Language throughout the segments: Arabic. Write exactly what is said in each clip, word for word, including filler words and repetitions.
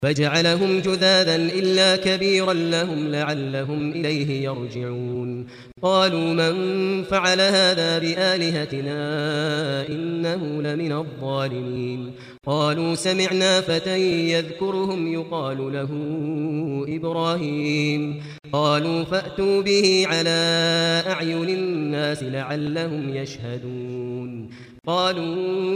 فجعلهم جذاذا إلا كبيرا لهم لعلهم إليه يرجعون قالوا من فعل هذا بآلهتنا إنه لمن الظالمين قالوا سمعنا فتى يذكرهم يقال له إبراهيم قالوا فأتوا به على أعين الناس لعلهم يشهدون قالوا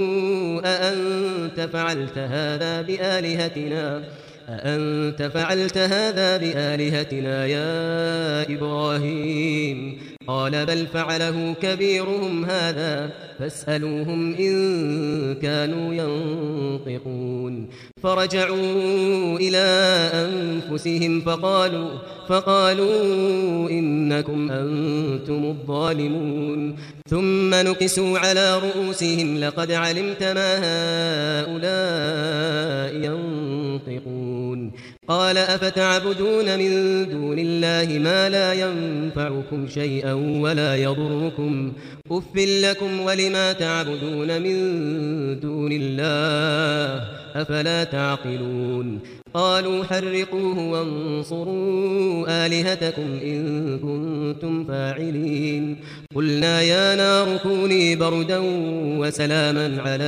أأنت فعلت هذا بآلهتنا أأنت فعلت هذا بآلهتنا يا إبراهيم قال بل فعله كبيرهم هذا فاسألوهم إن كانوا ينطقون فرجعوا إلى أنفسهم فقالوا فقالوا إنكم أنتم الظالمون ثم نكسوا على رؤوسهم لقد علمت ما هؤلاء ينطقون قال أفتعبدون من دون الله ما لا ينفعكم شيئا ولا يضركم أف لكم ولما تعبدون من دون الله أفلا تعقلون قالوا حرقوه وانصروا آلهتكم إن كنتم فاعلين قلنا يا نار كوني بردا وسلاما على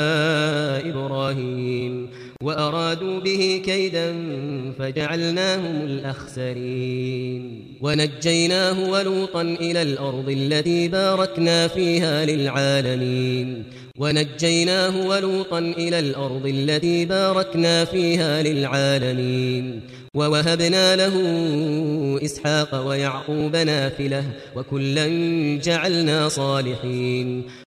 إبراهيم وأرادوا به كيدا فجعلناهم الأخسرين ونجيناه ولوطا إلى الأرض التي باركنا فيها للعالمين ونجيناه ولوطا إلى الأرض التي باركنا فيها للعالمين ووهبنا له إسحاق ويعقوب نافلة وكلا جعلنا صالحين